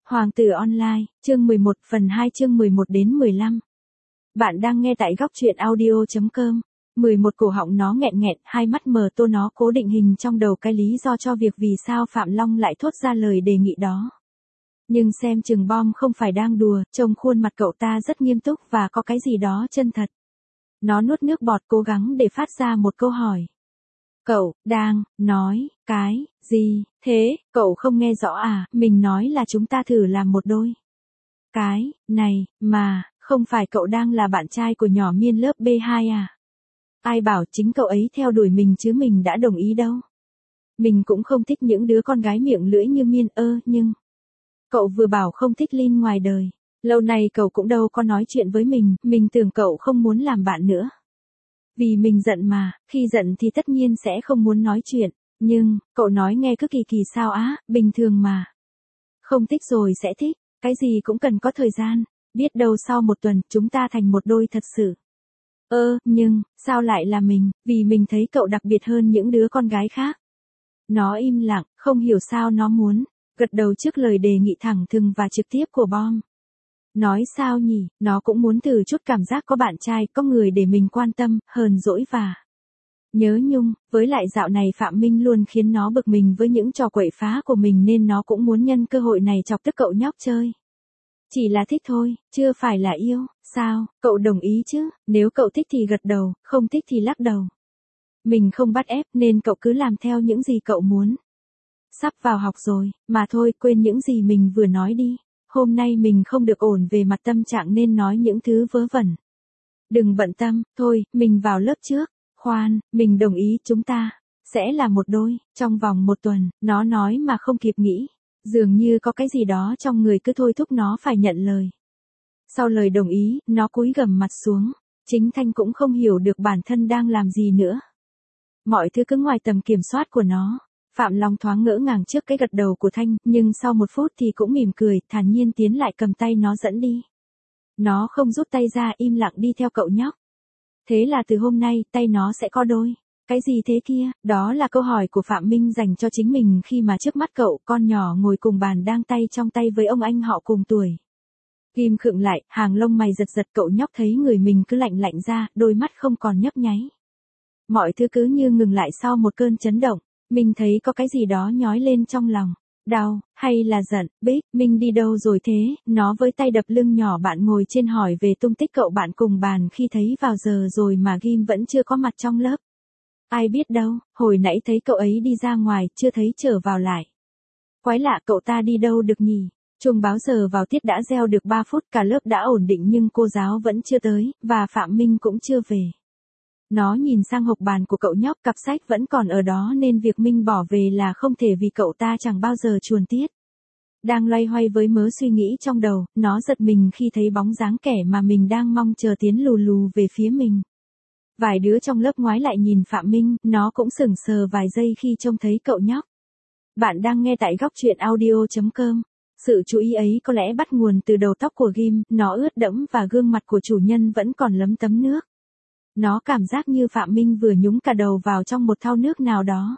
Hoàng tử online, chương 11 phần 2 chương 11 đến 15. Bạn đang nghe tại góc truyện audio.com. 11 cổ họng nó nghẹn nghẹn, hai mắt mờ tô nó cố định hình trong đầu cái lý do cho việc vì sao Phạm Long lại thốt ra lời đề nghị đó. Nhưng xem chừng bom không phải đang đùa, trông khuôn mặt cậu ta rất nghiêm túc và có cái gì đó chân thật. Nó nuốt nước bọt cố gắng để phát ra một câu hỏi. Cậu, đang, nói, cái, gì, thế, cậu không nghe rõ à, mình nói là chúng ta thử làm một đôi. Cái, này, mà, không phải cậu đang là bạn trai của nhỏ Miên lớp B2 à? Ai bảo chính cậu ấy theo đuổi mình chứ mình đã đồng ý đâu. Mình cũng không thích những đứa con gái miệng lưỡi như Miên nhưng... Cậu vừa bảo không thích Linh ngoài đời. Lâu nay cậu cũng đâu có nói chuyện với mình tưởng cậu không muốn làm bạn nữa. Vì mình giận mà, khi giận thì tất nhiên sẽ không muốn nói chuyện, nhưng, cậu nói nghe cứ kỳ kỳ sao á, bình thường mà. Không thích rồi sẽ thích, cái gì cũng cần có thời gian, biết đâu sau một tuần chúng ta thành một đôi thật sự. Nhưng, sao lại là mình, vì mình thấy cậu đặc biệt hơn những đứa con gái khác. Nó im lặng, không hiểu sao nó muốn, gật đầu trước lời đề nghị thẳng thừng và trực tiếp của bom. Nói sao nhỉ, nó cũng muốn thử chút cảm giác có bạn trai, có người để mình quan tâm, hờn dỗi và nhớ nhung, với lại dạo này Phạm Minh luôn khiến nó bực mình với những trò quậy phá của mình nên nó cũng muốn nhân cơ hội này chọc tức cậu nhóc chơi. Chỉ là thích thôi, chưa phải là yêu, sao, cậu đồng ý chứ, nếu cậu thích thì gật đầu, không thích thì lắc đầu. Mình không bắt ép nên cậu cứ làm theo những gì cậu muốn. Sắp vào học rồi, mà thôi quên những gì mình vừa nói đi. Hôm nay mình không được ổn về mặt tâm trạng nên nói những thứ vớ vẩn. Đừng bận tâm, thôi, mình vào lớp trước. Khoan, mình đồng ý chúng ta sẽ là một đôi, trong vòng một tuần, nó nói mà không kịp nghĩ. Dường như có cái gì đó trong người cứ thôi thúc nó phải nhận lời. Sau lời đồng ý, nó cúi gằm mặt xuống. Chính Thanh cũng không hiểu được bản thân đang làm gì nữa. Mọi thứ cứ ngoài tầm kiểm soát của nó. Phạm Long thoáng ngỡ ngàng trước cái gật đầu của Thanh, nhưng sau một phút thì cũng mỉm cười, thản nhiên tiến lại cầm tay nó dẫn đi. Nó không rút tay ra im lặng đi theo cậu nhóc. Thế là từ hôm nay, tay nó sẽ có đôi. Cái gì thế kia? Đó là câu hỏi của Phạm Minh dành cho chính mình khi mà trước mắt cậu, con nhỏ ngồi cùng bàn đang tay trong tay với ông anh họ cùng tuổi. Kim khựng lại, hàng lông mày giật giật, cậu nhóc thấy người mình cứ lạnh lạnh ra, đôi mắt không còn nhấp nháy. Mọi thứ cứ như ngừng lại sau một cơn chấn động. Mình thấy có cái gì đó nhói lên trong lòng. Đau, hay là giận, Bích, Minh đi đâu rồi thế? Nó với tay đập lưng nhỏ bạn ngồi trên hỏi về tung tích cậu bạn cùng bàn khi thấy vào giờ rồi mà Ghim vẫn chưa có mặt trong lớp. Ai biết đâu, hồi nãy thấy cậu ấy đi ra ngoài, chưa thấy trở vào lại. Quái lạ, cậu ta đi đâu được nhỉ? Chuông báo giờ vào tiết đã reo được 3 phút, cả lớp đã ổn định nhưng cô giáo vẫn chưa tới, và Phạm Minh cũng chưa về. Nó nhìn sang hộc bàn của cậu nhóc, cặp sách vẫn còn ở đó nên việc Minh bỏ về là không thể vì cậu ta chẳng bao giờ chuồn tiết. Đang loay hoay với mớ suy nghĩ trong đầu, nó giật mình khi thấy bóng dáng kẻ mà mình đang mong chờ tiến lù lù về phía mình. Vài đứa trong lớp ngoái lại nhìn Phạm Minh, nó cũng sững sờ vài giây khi trông thấy cậu nhóc. Bạn đang nghe tại góc truyện audio.com. Sự chú ý ấy có lẽ bắt nguồn từ đầu tóc của Ghim, nó ướt đẫm và gương mặt của chủ nhân vẫn còn lấm tấm nước. Nó cảm giác như Phạm Minh vừa nhúng cả đầu vào trong một thau nước nào đó.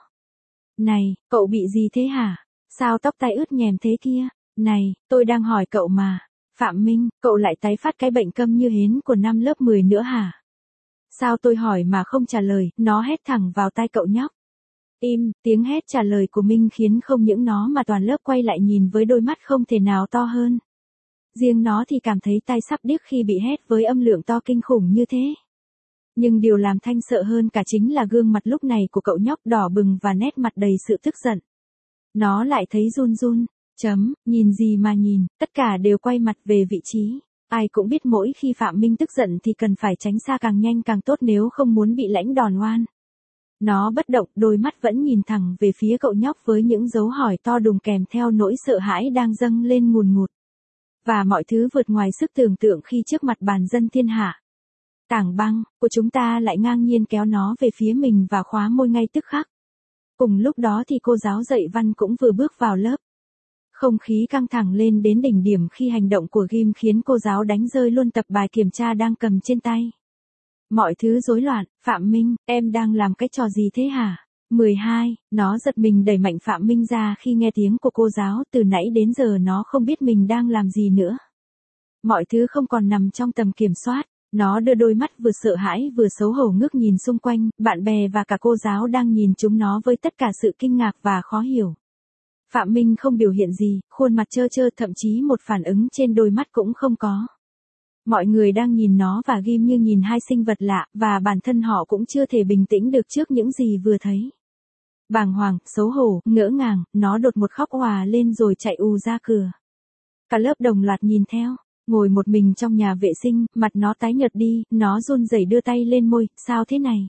Này, cậu bị gì thế hả? Sao tóc tai ướt nhèm thế kia? Này, tôi đang hỏi cậu mà. Phạm Minh, cậu lại tái phát cái bệnh câm như hến của năm lớp 10 nữa hả? Sao tôi hỏi mà không trả lời, nó hét thẳng vào tai cậu nhóc. Im, tiếng hét trả lời của Minh khiến không những nó mà toàn lớp quay lại nhìn với đôi mắt không thể nào to hơn. Riêng nó thì cảm thấy tai sắp điếc khi bị hét với âm lượng to kinh khủng như thế. Nhưng điều làm Thanh sợ hơn cả chính là gương mặt lúc này của cậu nhóc đỏ bừng và nét mặt đầy sự tức giận. Nó lại thấy run run, nhìn gì mà nhìn, tất cả đều quay mặt về vị trí. Ai cũng biết mỗi khi Phạm Minh tức giận thì cần phải tránh xa càng nhanh càng tốt nếu không muốn bị lãnh đòn oan. Nó bất động, đôi mắt vẫn nhìn thẳng về phía cậu nhóc với những dấu hỏi to đùng kèm theo nỗi sợ hãi đang dâng lên ngùn ngụt. Và mọi thứ vượt ngoài sức tưởng tượng khi trước mặt bàn dân thiên hạ. Tảng băng của chúng ta lại ngang nhiên kéo nó về phía mình và khóa môi ngay tức khắc. Cùng lúc đó thì cô giáo dạy văn cũng vừa bước vào lớp. Không khí căng thẳng lên đến đỉnh điểm khi hành động của Ghim khiến cô giáo đánh rơi luôn tập bài kiểm tra đang cầm trên tay. Mọi thứ rối loạn. Phạm Minh, em đang làm cái trò gì thế hả? 12, nó giật mình đẩy mạnh Phạm Minh ra khi nghe tiếng của cô giáo, từ nãy đến giờ nó không biết mình đang làm gì nữa. Mọi thứ không còn nằm trong tầm kiểm soát, nó đưa đôi mắt vừa sợ hãi vừa xấu hổ ngước nhìn xung quanh, bạn bè và cả cô giáo đang nhìn chúng nó với tất cả sự kinh ngạc và khó hiểu. Phạm Minh không biểu hiện gì, khuôn mặt trơ trơ, thậm chí một phản ứng trên đôi mắt cũng không có. Mọi người đang nhìn nó và ghim như nhìn hai sinh vật lạ, và bản thân họ cũng chưa thể bình tĩnh được trước những gì vừa thấy. Bàng hoàng, xấu hổ, ngỡ ngàng, nó đột ngột khóc òa lên rồi chạy ù ra cửa. Cả lớp đồng loạt nhìn theo, ngồi một mình trong nhà vệ sinh, mặt nó tái nhợt đi, nó run rẩy đưa tay lên môi, sao thế này?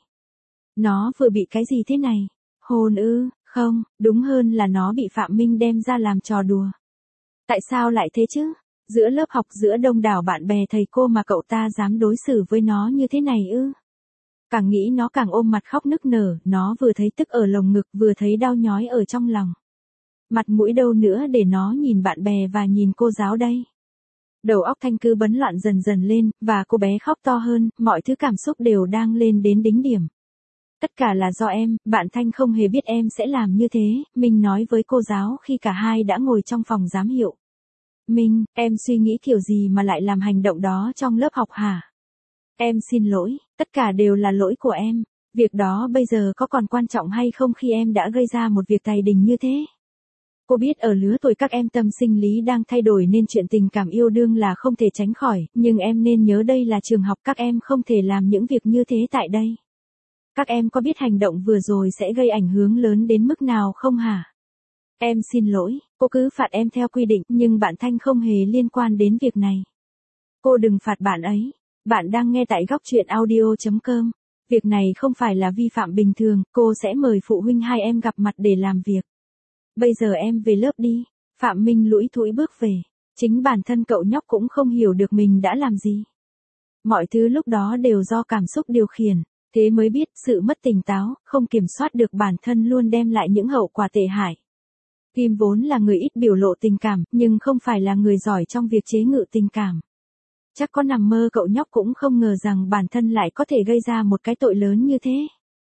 Nó vừa bị cái gì thế này? Hôn ư? Không, đúng hơn là nó bị Phạm Minh đem ra làm trò đùa. Tại sao lại thế chứ? Giữa lớp học, giữa đông đảo bạn bè thầy cô mà cậu ta dám đối xử với nó như thế này ư? Càng nghĩ nó càng ôm mặt khóc nức nở, nó vừa thấy tức ở lồng ngực vừa thấy đau nhói ở trong lòng. Mặt mũi đâu nữa để nó nhìn bạn bè và nhìn cô giáo đây. Đầu óc Thanh cứ bấn loạn dần dần lên, và cô bé khóc to hơn, mọi thứ cảm xúc đều đang lên đến đỉnh điểm. Tất cả là do em, bạn Thanh không hề biết em sẽ làm như thế, Minh nói với cô giáo khi cả hai đã ngồi trong phòng giám hiệu. Minh, em suy nghĩ kiểu gì mà lại làm hành động đó trong lớp học hả? Em xin lỗi, tất cả đều là lỗi của em. Việc đó bây giờ có còn quan trọng hay không khi em đã gây ra một việc tày đình như thế? Cô biết ở lứa tuổi các em tâm sinh lý đang thay đổi nên chuyện tình cảm yêu đương là không thể tránh khỏi, nhưng em nên nhớ đây là trường học, các em không thể làm những việc như thế tại đây. Các em có biết hành động vừa rồi sẽ gây ảnh hưởng lớn đến mức nào không hả? Em xin lỗi, cô cứ phạt em theo quy định, nhưng bạn Thanh không hề liên quan đến việc này. Cô đừng phạt bạn ấy. Bạn đang nghe tại góc truyện audio.com. Việc này không phải là vi phạm bình thường, cô sẽ mời phụ huynh hai em gặp mặt để làm việc. Bây giờ em về lớp đi. Phạm Minh lủi thủi bước về. Chính bản thân cậu nhóc cũng không hiểu được mình đã làm gì. Mọi thứ lúc đó đều do cảm xúc điều khiển. Thế mới biết sự mất tỉnh táo, không kiểm soát được bản thân luôn đem lại những hậu quả tệ hại. Kim vốn là người ít biểu lộ tình cảm, nhưng không phải là người giỏi trong việc chế ngự tình cảm. Chắc có nằm mơ cậu nhóc cũng không ngờ rằng bản thân lại có thể gây ra một cái tội lớn như thế.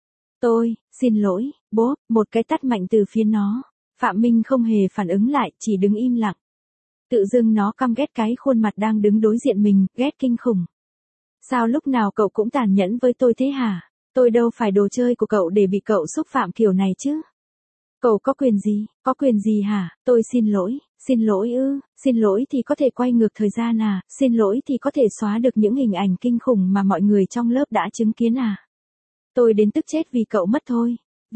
Tôi, xin lỗi, bố, một cái tát mạnh từ phía nó. Phạm Minh không hề phản ứng lại, chỉ đứng im lặng. Tự dưng nó căm ghét cái khuôn mặt đang đứng đối diện mình, ghét kinh khủng. Sao lúc nào cậu cũng tàn nhẫn với tôi thế hả? Tôi đâu phải đồ chơi của cậu để bị cậu xúc phạm kiểu này chứ. Cậu có quyền gì hả? Tôi xin lỗi ư, xin lỗi thì có thể quay ngược thời gian à, xin lỗi thì có thể xóa được những hình ảnh kinh khủng mà mọi người trong lớp đã chứng kiến à. Tôi đến tức chết vì cậu mất thôi.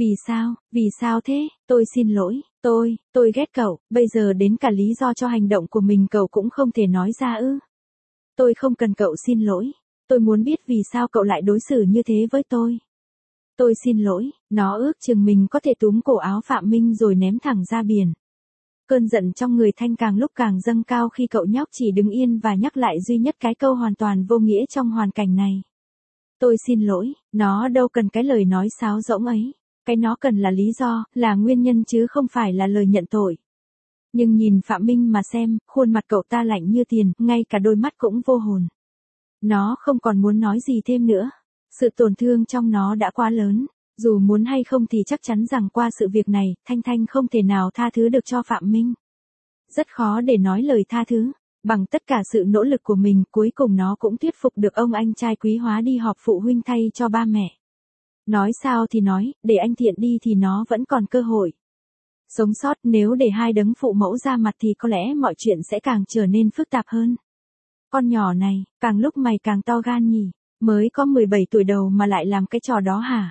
Vì sao thế? Tôi xin lỗi, tôi ghét cậu, bây giờ đến cả lý do cho hành động của mình cậu cũng không thể nói ra ư. Tôi không cần cậu xin lỗi, tôi muốn biết vì sao cậu lại đối xử như thế với tôi. Tôi xin lỗi, nó ước chừng mình có thể túm cổ áo Phạm Minh rồi ném thẳng ra biển. Cơn giận trong người Thanh càng lúc càng dâng cao khi cậu nhóc chỉ đứng yên và nhắc lại duy nhất cái câu hoàn toàn vô nghĩa trong hoàn cảnh này. Tôi xin lỗi, nó đâu cần cái lời nói sáo rỗng ấy. Cái nó cần là lý do, là nguyên nhân chứ không phải là lời nhận tội. Nhưng nhìn Phạm Minh mà xem, khuôn mặt cậu ta lạnh như tiền, ngay cả đôi mắt cũng vô hồn. Nó không còn muốn nói gì thêm nữa. Sự tổn thương trong nó đã quá lớn. Dù muốn hay không thì chắc chắn rằng qua sự việc này, Thanh không thể nào tha thứ được cho Phạm Minh. Rất khó để nói lời tha thứ. Bằng tất cả sự nỗ lực của mình, cuối cùng nó cũng thuyết phục được ông anh trai Quý Hóa đi họp phụ huynh thay cho ba mẹ. Nói sao thì nói, để anh Thiện đi thì nó vẫn còn cơ hội. Sống sót, nếu để hai đấng phụ mẫu ra mặt thì có lẽ mọi chuyện sẽ càng trở nên phức tạp hơn. Con nhỏ này, càng lúc mày càng to gan nhỉ, mới có 17 tuổi đầu mà lại làm cái trò đó hả?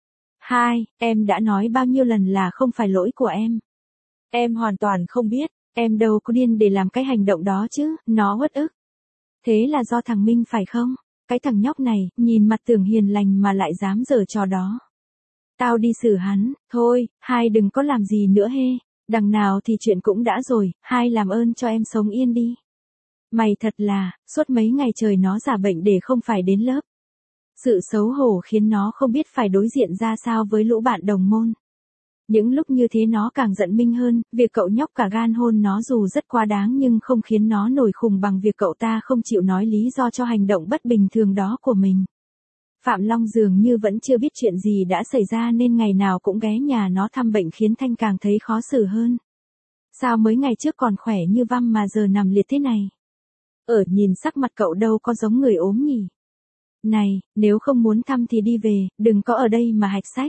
Em đã nói bao nhiêu lần là không phải lỗi của em. Em hoàn toàn không biết, em đâu có điên để làm cái hành động đó chứ, nó uất ức. Thế là do thằng Minh phải không? Cái thằng nhóc này, nhìn mặt tưởng hiền lành mà lại dám giở trò đó. Tao đi xử hắn, thôi, hai đừng có làm gì nữa hê. Đằng nào thì chuyện cũng đã rồi, hai làm ơn cho em sống yên đi. Mày thật là, suốt mấy ngày trời nó giả bệnh để không phải đến lớp. Sự xấu hổ khiến nó không biết phải đối diện ra sao với lũ bạn đồng môn. Những lúc như thế nó càng giận Minh hơn, việc cậu nhóc cả gan hôn nó dù rất quá đáng nhưng không khiến nó nổi khùng bằng việc cậu ta không chịu nói lý do cho hành động bất bình thường đó của mình. Phạm Long dường như vẫn chưa biết chuyện gì đã xảy ra nên ngày nào cũng ghé nhà nó thăm bệnh khiến Thanh càng thấy khó xử hơn. Sao mới ngày trước còn khỏe như văm mà giờ nằm liệt thế này? Nhìn sắc mặt cậu đâu có giống người ốm nhỉ? Này, nếu không muốn thăm thì đi về, đừng có ở đây mà hạch sách.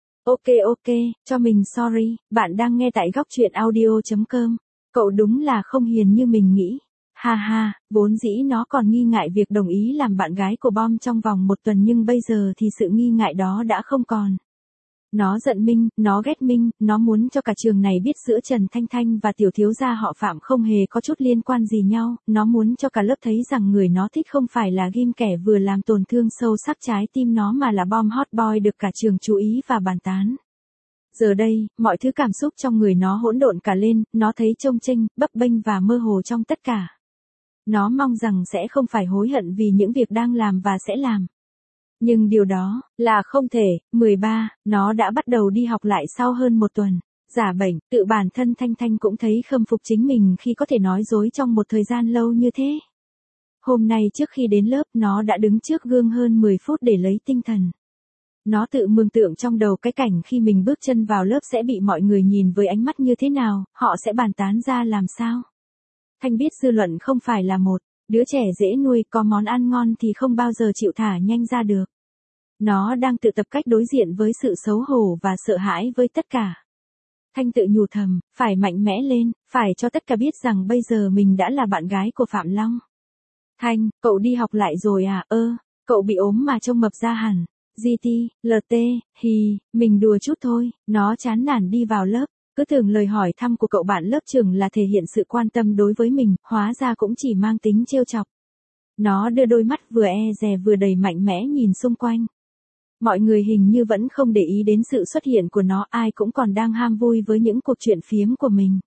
Ok, cho mình sorry, bạn đang nghe tại góc truyện audio.com. Cậu đúng là không hiền như mình nghĩ. Ha ha, vốn dĩ nó còn nghi ngại việc đồng ý làm bạn gái của Bom trong vòng 1 tuần nhưng bây giờ thì sự nghi ngại đó đã không còn. Nó giận Minh, nó ghét Minh, nó muốn cho cả trường này biết giữa Trần Thanh Thanh và tiểu thiếu gia họ Phạm không hề có chút liên quan gì nhau, nó muốn cho cả lớp thấy rằng người nó thích không phải là Ghim kẻ vừa làm tổn thương sâu sắc trái tim nó mà là Bom hot boy được cả trường chú ý và bàn tán. Giờ đây, mọi thứ cảm xúc trong người nó hỗn độn cả lên, nó thấy chông chênh, bấp bênh và mơ hồ trong tất cả. Nó mong rằng sẽ không phải hối hận vì những việc đang làm và sẽ làm. Nhưng điều đó là không thể. 13, nó đã bắt đầu đi học lại sau hơn 1 tuần. Giả bệnh, tự bản thân Thanh Thanh cũng thấy khâm phục chính mình khi có thể nói dối trong một thời gian lâu như thế. Hôm nay trước khi đến lớp nó đã đứng trước gương hơn 10 phút để lấy tinh thần. Nó tự mường tượng trong đầu cái cảnh khi mình bước chân vào lớp sẽ bị mọi người nhìn với ánh mắt như thế nào, họ sẽ bàn tán ra làm sao. Thanh biết dư luận không phải là một đứa trẻ dễ nuôi, có món ăn ngon thì không bao giờ chịu thả nhanh ra được. Nó đang tự tập cách đối diện với sự xấu hổ và sợ hãi với tất cả. Thanh tự nhủ thầm, phải mạnh mẽ lên, phải cho tất cả biết rằng bây giờ mình đã là bạn gái của Phạm Long. Thanh, cậu đi học lại rồi à? Cậu bị ốm mà trông mập ra hẳn. GT, LT, mình đùa chút thôi. Nó chán nản đi vào lớp. Cứ tưởng lời hỏi thăm của cậu bạn lớp trường là thể hiện sự quan tâm đối với mình, hóa ra cũng chỉ mang tính trêu chọc. Nó đưa đôi mắt vừa e dè vừa đầy mạnh mẽ nhìn xung quanh. Mọi người hình như vẫn không để ý đến sự xuất hiện của nó, ai cũng còn đang ham vui với những cuộc chuyện phiếm của mình.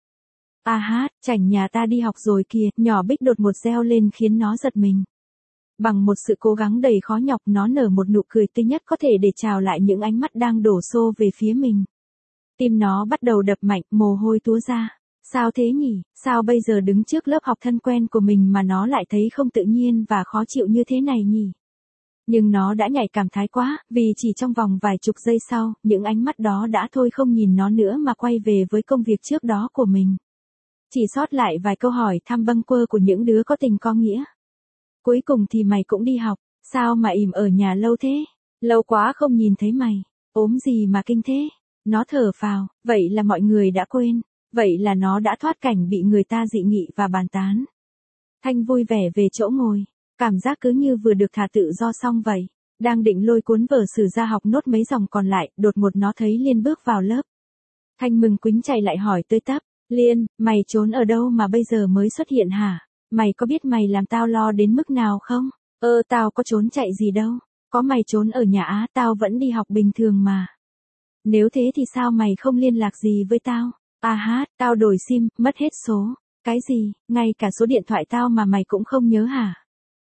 Chảnh nhà ta đi học rồi kìa, nhỏ Bích đột một reo lên khiến nó giật mình. Bằng một sự cố gắng đầy khó nhọc nó nở một nụ cười tươi nhất có thể để chào lại những ánh mắt đang đổ xô về phía mình. Tim nó bắt đầu đập mạnh, mồ hôi túa ra. Sao thế nhỉ, sao bây giờ đứng trước lớp học thân quen của mình mà nó lại thấy không tự nhiên và khó chịu như thế này nhỉ? Nhưng nó đã nhạy cảm thái quá, vì chỉ trong vòng vài chục giây sau, những ánh mắt đó đã thôi không nhìn nó nữa mà quay về với công việc trước đó của mình. Chỉ sót lại vài câu hỏi thăm bâng quơ của những đứa có tình có nghĩa. Cuối cùng thì mày cũng đi học, sao mà ỉm ở nhà lâu thế? Lâu quá không nhìn thấy mày, ốm gì mà kinh thế? Nó thở phào, vậy là mọi người đã quên, vậy là nó đã thoát cảnh bị người ta dị nghị và bàn tán. Thanh vui vẻ về chỗ ngồi, cảm giác cứ như vừa được thả tự do xong vậy. Đang định lôi cuốn vở sử ra học nốt mấy dòng còn lại, đột ngột nó thấy Liên bước vào lớp. Thanh mừng quính chạy lại hỏi tươi tắp, Liên, mày trốn ở đâu mà bây giờ mới xuất hiện hả? Mày có biết mày làm tao lo đến mức nào không? Tao có trốn chạy gì đâu, có mày trốn ở nhà á, tao vẫn đi học bình thường mà. Nếu thế thì sao mày không liên lạc gì với tao? Tao đổi sim, mất hết số. Cái gì, ngay cả số điện thoại tao mà mày cũng không nhớ hả?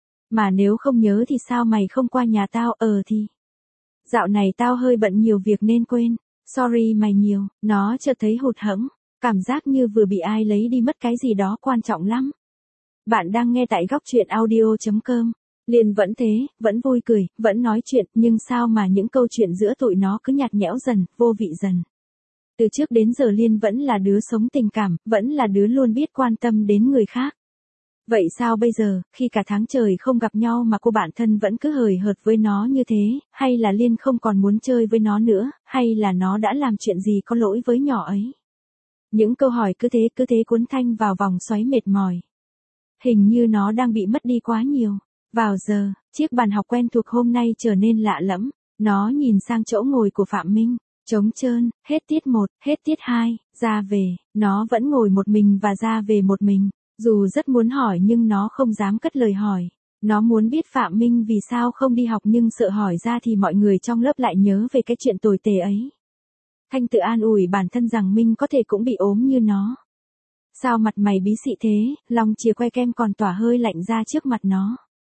Mà nếu không nhớ thì sao mày không qua nhà tao? Thì dạo này tao hơi bận nhiều việc nên quên. Sorry mày nhiều. Nó chợt thấy hụt hẫng, cảm giác như vừa bị ai lấy đi mất cái gì đó quan trọng lắm. Bạn đang nghe tại góc truyện audio.com. Liên vẫn thế, vẫn vui cười, vẫn nói chuyện, nhưng sao mà những câu chuyện giữa tụi nó cứ nhạt nhẽo dần, vô vị dần. Từ trước đến giờ Liên vẫn là đứa sống tình cảm, vẫn là đứa luôn biết quan tâm đến người khác. Vậy sao bây giờ, khi cả tháng trời không gặp nhau mà cô bạn thân vẫn cứ hời hợt với nó như thế, hay là Liên không còn muốn chơi với nó nữa, hay là nó đã làm chuyện gì có lỗi với nhỏ ấy? Những câu hỏi cứ thế cuốn Thanh vào vòng xoáy mệt mỏi. Hình như nó đang bị mất đi quá nhiều. Vào giờ, chiếc bàn học quen thuộc hôm nay trở nên lạ lẫm. Nó nhìn sang chỗ ngồi của Phạm Minh, trống trơn, hết tiết 1, hết tiết 2, ra về, nó vẫn ngồi một mình và ra về một mình. Dù rất muốn hỏi nhưng nó không dám cất lời hỏi. Nó muốn biết Phạm Minh vì sao không đi học nhưng sợ hỏi ra thì mọi người trong lớp lại nhớ về cái chuyện tồi tệ ấy. Thanh tự an ủi bản thân rằng Minh có thể cũng bị ốm như nó. Sao mặt mày bí xị thế, lòng chìa que kem còn tỏa hơi lạnh ra trước mặt nó.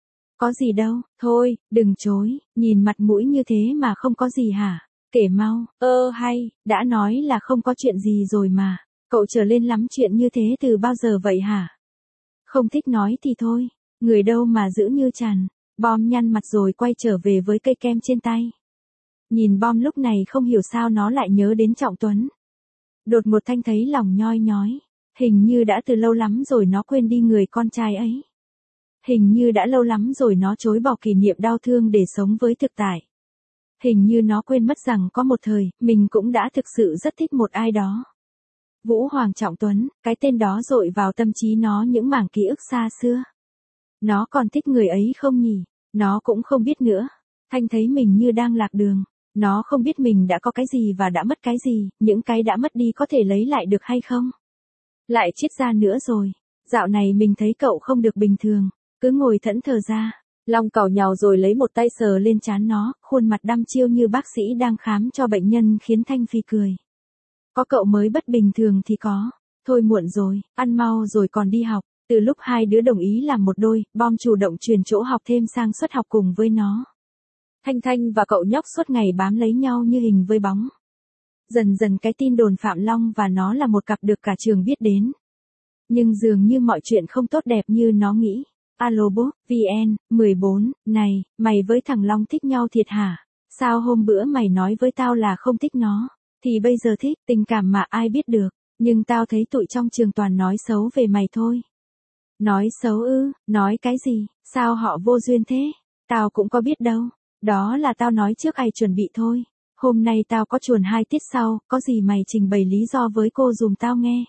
Có gì đâu, thôi, đừng chối, nhìn mặt mũi như thế mà không có gì hả? Kể mau, hay, đã nói là không có chuyện gì rồi mà. Cậu trở lên lắm chuyện như thế từ bao giờ vậy hả? Không thích nói thì thôi, người đâu mà giữ như chằn. Bom nhăn mặt rồi quay trở về với cây kem trên tay. Nhìn Bom lúc này không hiểu sao nó lại nhớ đến Trọng Tuấn. Đột một Thanh thấy lòng nhoi nhói. Hình như đã từ lâu lắm rồi nó quên đi người con trai ấy. Hình như đã lâu lắm rồi nó chối bỏ kỷ niệm đau thương để sống với thực tại. Hình như nó quên mất rằng có một thời, mình cũng đã thực sự rất thích một ai đó. Vũ Hoàng Trọng Tuấn, cái tên đó dội vào tâm trí nó những mảng ký ức xa xưa. Nó còn thích người ấy không nhỉ? Nó cũng không biết nữa. Thanh thấy mình như đang lạc đường. Nó không biết mình đã có cái gì và đã mất cái gì, những cái đã mất đi có thể lấy lại được hay không? Lại triết ra nữa rồi. Dạo này mình thấy cậu không được bình thường, cứ ngồi thẫn thờ ra. Long càu nhàu rồi lấy một tay sờ lên trán nó, khuôn mặt đăm chiêu như bác sĩ đang khám cho bệnh nhân khiến Thanh Phi cười. Có cậu mới bất bình thường thì có. Thôi muộn rồi, ăn mau rồi còn đi học. Từ lúc hai đứa đồng ý làm một đôi, Bom chủ động chuyển chỗ học thêm sang suất học cùng với nó. Thanh và cậu nhóc suốt ngày bám lấy nhau như hình với bóng. Dần dần cái tin đồn Phạm Long và nó là một cặp được cả trường biết đến. Nhưng dường như mọi chuyện không tốt đẹp như nó nghĩ. Alo bố, VN, 14, này, mày với thằng Long thích nhau thiệt hả? Sao hôm bữa mày nói với tao là không thích nó? Thì bây giờ thích, tình cảm mà ai biết được. Nhưng tao thấy tụi trong trường toàn nói xấu về mày thôi. Nói xấu ư, nói cái gì, sao họ vô duyên thế? Tao cũng có biết đâu. Đó là tao nói trước ai chuẩn bị thôi. Hôm nay tao có chuồn 2 tiết sau, có gì mày trình bày lý do với cô dùm tao nghe.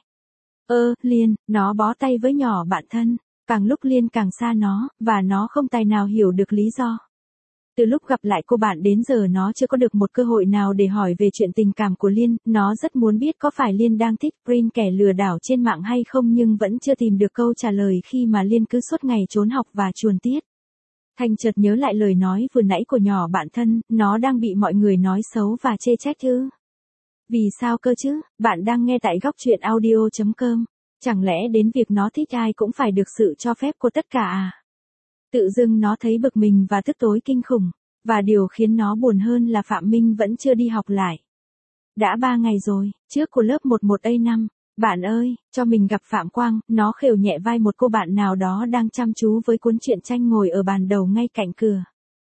Liên, nó bó tay với nhỏ bạn thân. Càng lúc Liên càng xa nó, và nó không tài nào hiểu được lý do. Từ lúc gặp lại cô bạn đến giờ nó chưa có được một cơ hội nào để hỏi về chuyện tình cảm của Liên, nó rất muốn biết có phải Liên đang thích Prin kẻ lừa đảo trên mạng hay không nhưng vẫn chưa tìm được câu trả lời khi mà Liên cứ suốt ngày trốn học và chuồn tiết. Thanh chợt nhớ lại lời nói vừa nãy của nhỏ bạn thân, nó đang bị mọi người nói xấu và chê trách ư? Vì sao cơ chứ, bạn đang nghe tại góc truyện audio.com. Chẳng lẽ đến việc nó thích ai cũng phải được sự cho phép của tất cả à? Tự dưng nó thấy bực mình và tức tối kinh khủng. Và điều khiến nó buồn hơn là Phạm Minh vẫn chưa đi học lại. Đã 3 ngày rồi, trước của lớp 11A5. Bạn ơi, cho mình gặp Phạm Quang. Nó khều nhẹ vai một cô bạn nào đó đang chăm chú với cuốn truyện tranh ngồi ở bàn đầu ngay cạnh cửa.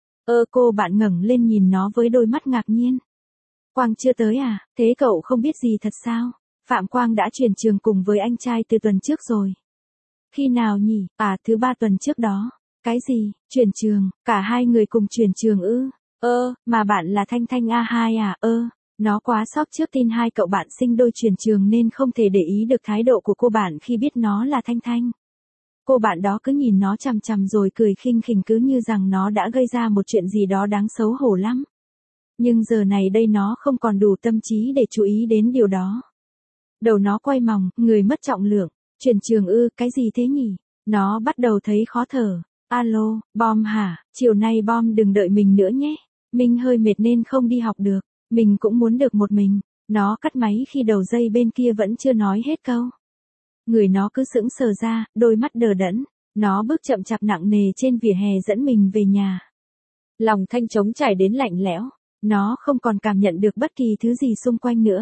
Cô bạn ngẩng lên nhìn nó với đôi mắt ngạc nhiên. Quang chưa tới à, thế cậu không biết gì thật sao? Phạm Quang đã chuyển trường cùng với anh trai từ tuần trước rồi. Khi nào nhỉ? Thứ 3 tuần trước đó. Cái gì? Chuyển trường? Cả hai người cùng chuyển trường ư? Mà bạn là Thanh A2 à? Nó quá sốc trước tin hai cậu bạn sinh đôi chuyển trường nên không thể để ý được thái độ của cô bạn khi biết nó là Thanh. Cô bạn đó cứ nhìn nó chằm chằm rồi cười khinh khỉnh cứ như rằng nó đã gây ra một chuyện gì đó đáng xấu hổ lắm. Nhưng giờ này đây nó không còn đủ tâm trí để chú ý đến điều đó. Đầu nó quay mòng, người mất trọng lượng. Chuyển trường ư, cái gì thế nhỉ? Nó bắt đầu thấy khó thở. Alo, Bom hả? Chiều nay Bom đừng đợi mình nữa nhé. Mình hơi mệt nên không đi học được. Mình cũng muốn được một mình. Nó cắt máy khi đầu dây bên kia vẫn chưa nói hết câu. Người nó cứ sững sờ ra, đôi mắt đờ đẫn. Nó bước chậm chạp nặng nề trên vỉa hè dẫn mình về nhà. Lòng Thanh trống trải đến lạnh lẽo. Nó không còn cảm nhận được bất kỳ thứ gì xung quanh nữa.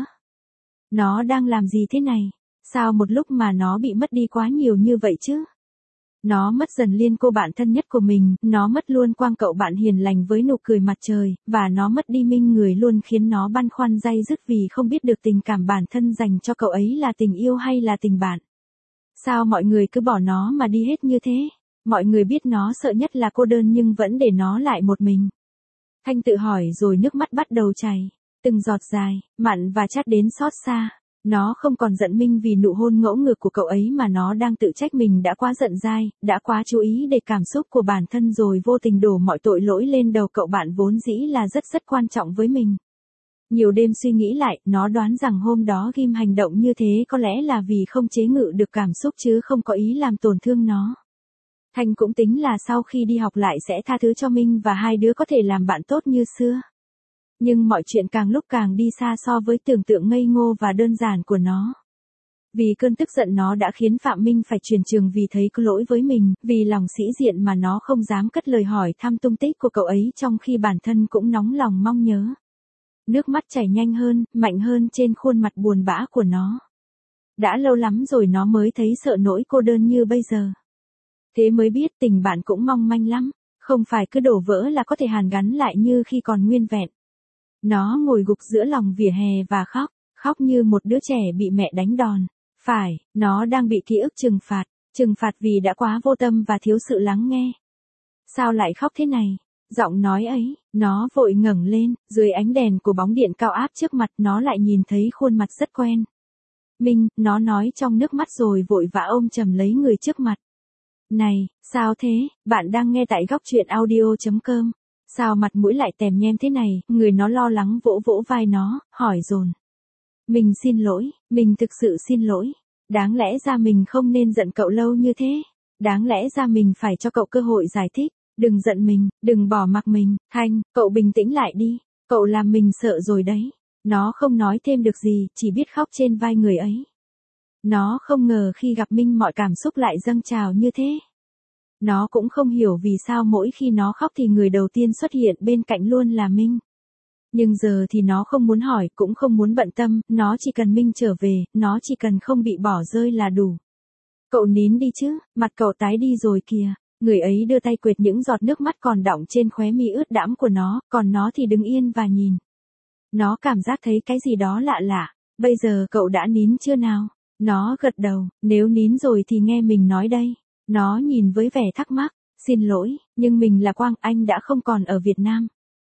Nó đang làm gì thế này? Sao một lúc mà nó bị mất đi quá nhiều như vậy chứ? Nó mất dần Liên cô bạn thân nhất của mình, nó mất luôn Quang cậu bạn hiền lành với nụ cười mặt trời, và nó mất đi Minh người luôn khiến nó băn khoăn day dứt vì không biết được tình cảm bản thân dành cho cậu ấy là tình yêu hay là tình bạn. Sao mọi người cứ bỏ nó mà đi hết như thế? Mọi người biết nó sợ nhất là cô đơn nhưng vẫn để nó lại một mình. Thanh tự hỏi rồi nước mắt bắt đầu chảy. Từng giọt dài, mặn và chát đến xót xa. Nó không còn giận Minh vì nụ hôn ngỗ ngược của cậu ấy mà nó đang tự trách mình đã quá giận dai, đã quá chú ý để cảm xúc của bản thân rồi vô tình đổ mọi tội lỗi lên đầu cậu bạn vốn dĩ là rất quan trọng với mình. Nhiều đêm suy nghĩ lại, nó đoán rằng hôm đó Ghim hành động như thế có lẽ là vì không chế ngự được cảm xúc chứ không có ý làm tổn thương nó. Thanh cũng tính là sau khi đi học lại sẽ tha thứ cho Minh và hai đứa có thể làm bạn tốt như xưa. Nhưng mọi chuyện càng lúc càng đi xa so với tưởng tượng ngây ngô và đơn giản của nó. Vì cơn tức giận nó đã khiến Phạm Minh phải chuyển trường vì thấy có lỗi với mình, vì lòng sĩ diện mà nó không dám cất lời hỏi thăm tung tích của cậu ấy trong khi bản thân cũng nóng lòng mong nhớ. Nước mắt chảy nhanh hơn, mạnh hơn trên khuôn mặt buồn bã của nó. Đã lâu lắm rồi nó mới thấy sợ nỗi cô đơn như bây giờ. Thế mới biết tình bạn cũng mong manh lắm. Không phải cứ đổ vỡ là có thể hàn gắn lại như khi còn nguyên vẹn. Nó ngồi gục giữa lòng vỉa hè và khóc, khóc như một đứa trẻ bị mẹ đánh đòn. Phải, nó đang bị ký ức trừng phạt vì đã quá vô tâm và thiếu sự lắng nghe. Sao lại khóc thế này? Giọng nói ấy, nó vội ngẩng lên, dưới ánh đèn của bóng điện cao áp trước mặt nó lại nhìn thấy khuôn mặt rất quen. Minh, nó nói trong nước mắt rồi vội vã ôm chầm lấy người trước mặt. Này, sao thế, bạn đang nghe tại góc truyện audio.com. Sao mặt mũi lại tèm nhem thế này, người nó lo lắng vỗ vỗ vai nó, hỏi dồn. Mình xin lỗi, mình thực sự xin lỗi. Đáng lẽ ra mình không nên giận cậu lâu như thế. Đáng lẽ ra mình phải cho cậu cơ hội giải thích. Đừng giận mình, đừng bỏ mặc mình. Thanh, cậu bình tĩnh lại đi. Cậu làm mình sợ rồi đấy. Nó không nói thêm được gì, chỉ biết khóc trên vai người ấy. Nó không ngờ khi gặp Minh mọi cảm xúc lại dâng trào như thế. Nó cũng không hiểu vì sao mỗi khi nó khóc thì người đầu tiên xuất hiện bên cạnh luôn là Minh. Nhưng giờ thì nó không muốn hỏi, cũng không muốn bận tâm, nó chỉ cần Minh trở về, nó chỉ cần không bị bỏ rơi là đủ. Cậu nín đi chứ, mặt cậu tái đi rồi kìa. Người ấy đưa tay quệt những giọt nước mắt còn đọng trên khóe mi ướt đẫm của nó, còn nó thì đứng yên và nhìn. Nó cảm giác thấy cái gì đó lạ lạ. Bây giờ cậu đã nín chưa nào? Nó gật đầu, nếu nín rồi thì nghe mình nói đây. Nó nhìn với vẻ thắc mắc, xin lỗi, nhưng mình là Quang, anh đã không còn ở Việt Nam.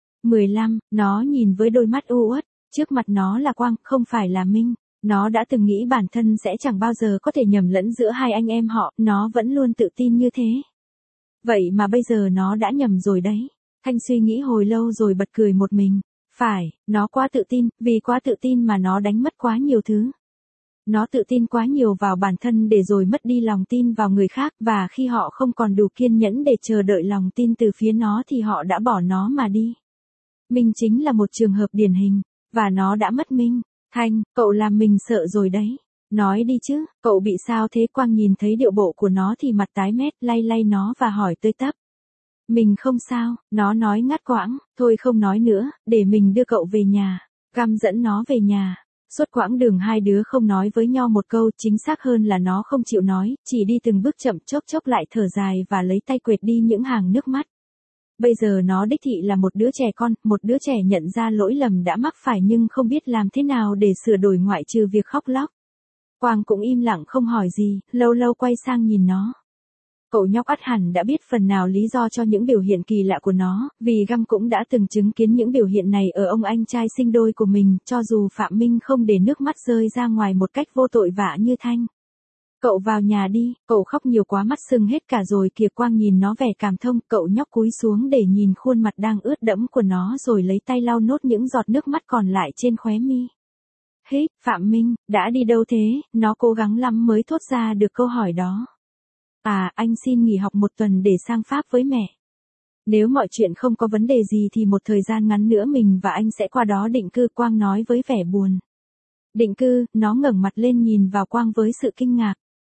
15, nó nhìn với đôi mắt u uất, trước mặt nó là Quang, không phải là Minh. Nó đã từng nghĩ bản thân sẽ chẳng bao giờ có thể nhầm lẫn giữa hai anh em họ, nó vẫn luôn tự tin như thế. Vậy mà bây giờ nó đã nhầm rồi đấy. Thanh suy nghĩ hồi lâu rồi bật cười một mình. Phải, nó quá tự tin, vì quá tự tin mà nó đánh mất quá nhiều thứ. Nó tự tin quá nhiều vào bản thân để rồi mất đi lòng tin vào người khác, và khi họ không còn đủ kiên nhẫn để chờ đợi lòng tin từ phía nó thì họ đã bỏ nó mà đi. Minh chính là một trường hợp điển hình, và nó đã mất Minh. Thanh, cậu làm mình sợ rồi đấy. Nói đi chứ, cậu bị sao thế? Quang nhìn thấy điệu bộ của nó thì mặt tái mét, lay lay nó và hỏi tơi tấp. Mình không sao, nó nói ngắt quãng, thôi không nói nữa, để mình đưa cậu về nhà. Găm dẫn nó về nhà. Suốt quãng đường hai đứa không nói với nhau một câu, chính xác hơn là nó không chịu nói, chỉ đi từng bước chậm, chốc chốc lại thở dài và lấy tay quệt đi những hàng nước mắt. Bây giờ nó đích thị là một đứa trẻ con, một đứa trẻ nhận ra lỗi lầm đã mắc phải nhưng không biết làm thế nào để sửa đổi ngoại trừ việc khóc lóc. Quang cũng im lặng không hỏi gì, lâu lâu quay sang nhìn nó. Cậu nhóc ắt hẳn đã biết phần nào lý do cho những biểu hiện kỳ lạ của nó, vì Găm cũng đã từng chứng kiến những biểu hiện này ở ông anh trai sinh đôi của mình, cho dù Phạm Minh không để nước mắt rơi ra ngoài một cách vô tội vạ như Thanh. Cậu vào nhà đi, cậu khóc nhiều quá mắt sưng hết cả rồi kìa. Quang nhìn nó vẻ cảm thông, cậu nhóc cúi xuống để nhìn khuôn mặt đang ướt đẫm của nó rồi lấy tay lau nốt những giọt nước mắt còn lại trên khóe mi. Hít, Phạm Minh, đã đi đâu thế? Nó cố gắng lắm mới thốt ra được câu hỏi đó. À, anh xin nghỉ học một tuần để sang Pháp với mẹ. Nếu mọi chuyện không có vấn đề gì thì một thời gian ngắn nữa mình và anh sẽ qua đó định cư, Quang nói với vẻ buồn. Định cư, nó ngẩng mặt lên nhìn vào Quang với sự kinh ngạc.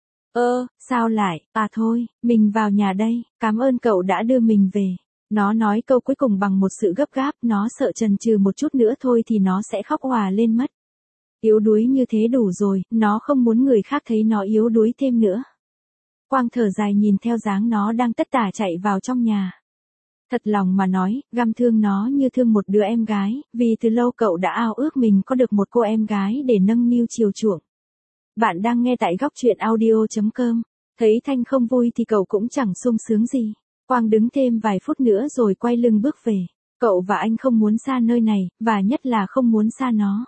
Sao lại, à thôi, mình vào nhà đây, cảm ơn cậu đã đưa mình về. Nó nói câu cuối cùng bằng một sự gấp gáp, nó sợ chần chừ một chút nữa thôi thì nó sẽ khóc òa lên mất. Yếu đuối như thế đủ rồi, nó không muốn người khác thấy nó yếu đuối thêm nữa. Quang thở dài nhìn theo dáng nó đang tất tả chạy vào trong nhà. Thật lòng mà nói, Găm thương nó như thương một đứa em gái, vì từ lâu cậu đã ao ước mình có được một cô em gái để nâng niu chiều chuộng. Bạn đang nghe tại góc truyện audio.com. Thấy Thanh không vui thì cậu cũng chẳng sung sướng gì. Quang đứng thêm vài phút nữa rồi quay lưng bước về. Cậu và anh không muốn xa nơi này, và nhất là không muốn xa nó.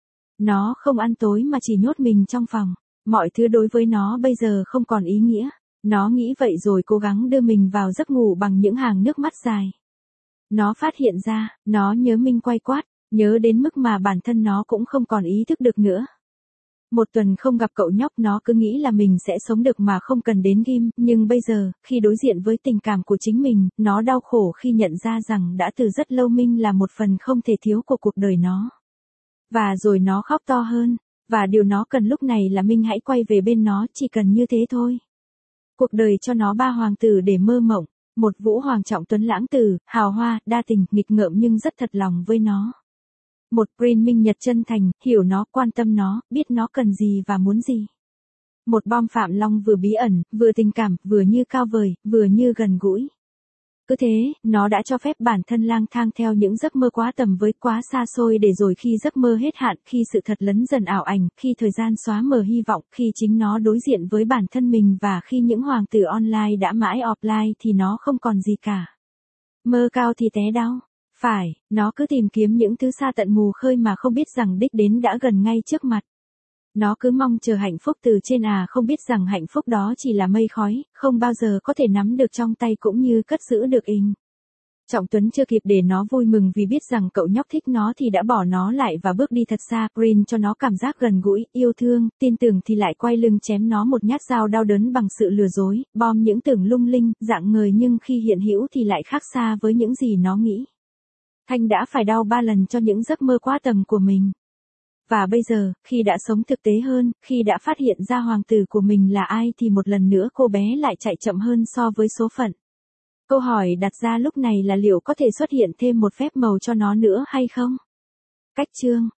Nó không ăn tối mà chỉ nhốt mình trong phòng. Mọi thứ đối với nó bây giờ không còn ý nghĩa. Nó nghĩ vậy rồi cố gắng đưa mình vào giấc ngủ bằng những hàng nước mắt dài. Nó phát hiện ra, nó nhớ Minh quay quát, nhớ đến mức mà bản thân nó cũng không còn ý thức được nữa. Một tuần không gặp cậu nhóc nó cứ nghĩ là mình sẽ sống được mà không cần đến Ghim, nhưng bây giờ, khi đối diện với tình cảm của chính mình, nó đau khổ khi nhận ra rằng đã từ rất lâu Minh là một phần không thể thiếu của cuộc đời nó. Và rồi nó khóc to hơn, và điều nó cần lúc này là Minh hãy quay về bên nó, chỉ cần như thế thôi. Cuộc đời cho nó 3 hoàng tử để mơ mộng, một Vũ Hoàng trọng tuấn lãng tử, hào hoa, đa tình, nghịch ngợm nhưng rất thật lòng với nó. Một Prince Minh Nhật chân thành, hiểu nó, quan tâm nó, biết nó cần gì và muốn gì. Một Bom Phạm Long vừa bí ẩn, vừa tình cảm, vừa như cao vời, vừa như gần gũi. Cứ thế, nó đã cho phép bản thân lang thang theo những giấc mơ quá tầm với quá xa xôi để rồi khi giấc mơ hết hạn, khi sự thật lấn dần ảo ảnh, khi thời gian xóa mờ hy vọng, khi chính nó đối diện với bản thân mình và khi những hoàng tử online đã mãi offline thì nó không còn gì cả. Mơ cao thì té đau. Phải, nó cứ tìm kiếm những thứ xa tận mù khơi mà không biết rằng đích đến đã gần ngay trước mặt. Nó cứ mong chờ hạnh phúc từ trên không biết rằng hạnh phúc đó chỉ là mây khói, không bao giờ có thể nắm được trong tay cũng như cất giữ được ình. Trọng Tuấn chưa kịp để nó vui mừng vì biết rằng cậu nhóc thích nó thì đã bỏ nó lại và bước đi thật xa. Green cho nó cảm giác gần gũi, yêu thương, tin tưởng thì lại quay lưng chém nó một nhát dao đau đớn bằng sự lừa dối, bom những tưởng lung linh, dạng người nhưng khi hiện hữu thì lại khác xa với những gì nó nghĩ. Thanh đã phải đau 3 lần cho những giấc mơ quá tầm của mình. Và bây giờ, khi đã sống thực tế hơn, khi đã phát hiện ra hoàng tử của mình là ai thì một lần nữa cô bé lại chạy chậm hơn so với số phận. Câu hỏi đặt ra lúc này là liệu có thể xuất hiện thêm một phép màu cho nó nữa hay không? Cách chương